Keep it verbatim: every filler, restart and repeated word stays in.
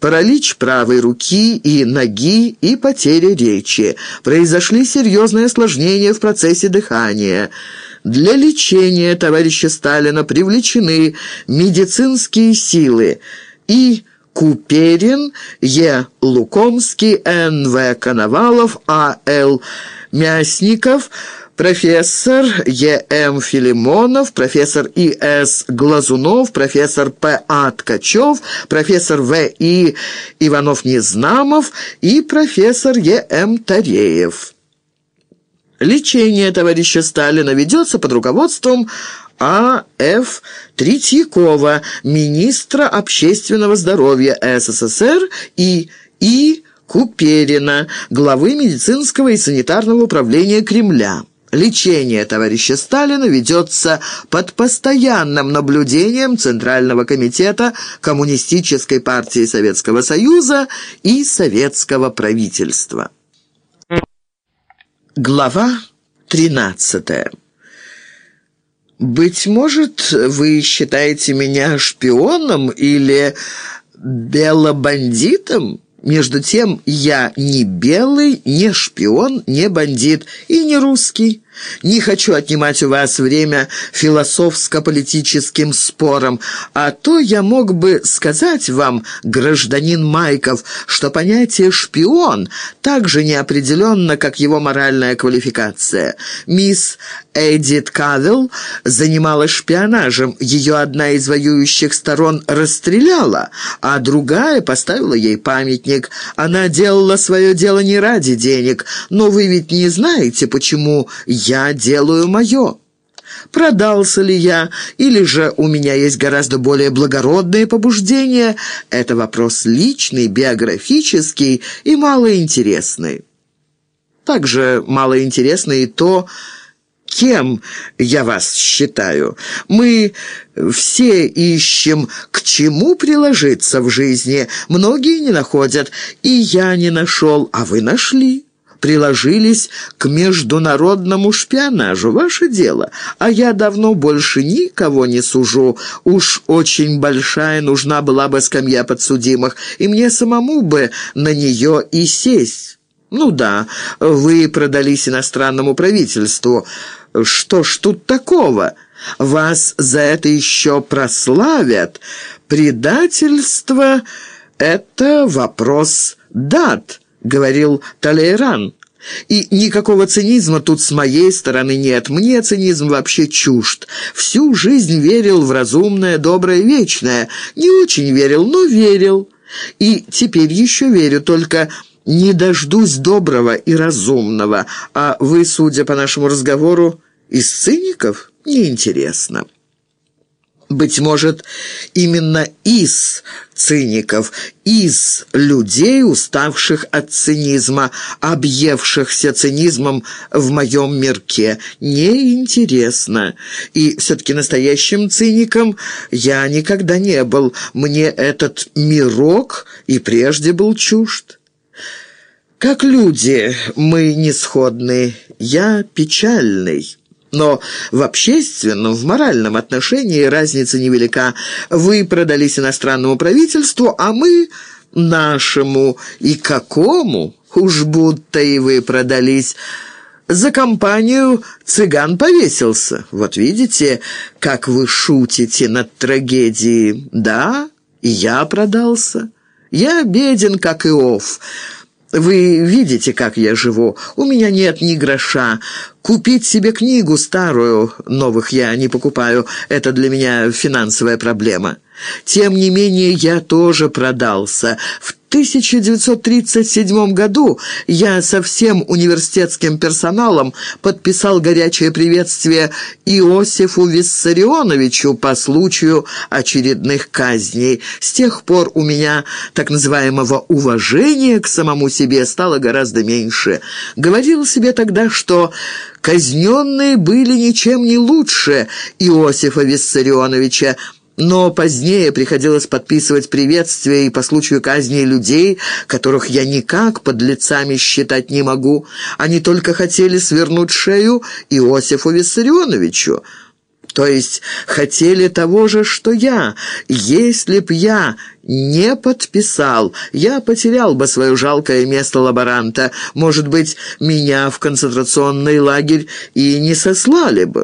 паралич правой руки и ноги и потеря речи. Произошли серьезные осложнения в процессе дыхания. Для лечения товарища Сталина привлечены медицинские силы и Куперин, Е. Лукомский, Н В Коновалов, А Л Мясников, профессор Е М Филимонов, профессор И С Глазунов, профессор П А Ткачев, профессор В И Иванов-Незнамов и профессор Е М Тареев. Лечение товарища Сталина ведется под руководством А Ф Третьякова, министра общественного здоровья С С С Р, и И Куперина, главы медицинского и санитарного управления Кремля. Лечение товарища Сталина ведется под постоянным наблюдением Центрального комитета Коммунистической партии Советского Союза и советского правительства. Глава тринадцатая. «Быть может, вы считаете меня шпионом или белобандитом? Между тем, я не белый, не шпион, не бандит и не русский. Не хочу отнимать у вас время философско-политическим спором, а то я мог бы сказать вам, гражданин Майков, что понятие «шпион» так же неопределенно, как его моральная квалификация. Мисс Эдит Кавелл занималась шпионажем, ее одна из воюющих сторон расстреляла, а другая поставила ей памятник. Она делала свое дело не ради денег, но вы ведь не знаете, почему я делаю мое. Продался ли я, или же у меня есть гораздо более благородные побуждения, это вопрос личный, биографический и малоинтересный. Также малоинтересно и то, кем я вас считаю. Мы все ищем, к чему приложиться в жизни. Многие не находят, и я не нашел, а вы нашли. Приложились к международному шпионажу. Ваше дело. А я давно больше никого не сужу. Уж очень большая нужна была бы скамья подсудимых, и мне самому бы на нее и сесть. Ну да, вы продались иностранному правительству. Что ж тут такого? Вас за это еще прославят. Предательство — это вопрос дат, говорил Талейран. И никакого цинизма тут с моей стороны нет. Мне цинизм вообще чужд. Всю жизнь верил в разумное, доброе, вечное. Не очень верил, но верил. И теперь еще верю, только не дождусь доброго и разумного. А вы, судя по нашему разговору, из циников? Неинтересно. Быть может, именно из циников, из людей, уставших от цинизма, объевшихся цинизмом в моем мирке. Неинтересно. И все-таки настоящим циником я никогда не был. Мне этот мирок и прежде был чужд. Как люди мы не сходны. Я печальный. Но в общественном, в моральном отношении разница невелика. Вы продались иностранному правительству, а мы нашему. И какому? Уж будто и вы продались. За компанию цыган повесился. Вот видите, как вы шутите над трагедией. Да, и я продался. Я беден, как Иов. Вы видите, как я живу. У меня нет ни гроша. Купить себе книгу старую, новых я не покупаю, это для меня финансовая проблема. Тем не менее, я тоже продался. В тысяча девятьсот тридцать седьмом году я со всем университетским персоналом подписал горячее приветствие Иосифу Виссарионовичу по случаю очередных казней. С тех пор у меня так называемого уважения к самому себе стало гораздо меньше. Говорил себе тогда, что казненные были ничем не лучше Иосифа Виссарионовича, но позднее приходилось подписывать приветствия и по случаю казни людей, которых я никак подлецами считать не могу. Они только хотели свернуть шею Иосифу Виссарионовичу. То есть хотели того же, что я. Если б я не подписал, я потерял бы свое жалкое место лаборанта. Может быть, меня в концентрационный лагерь и не сослали бы.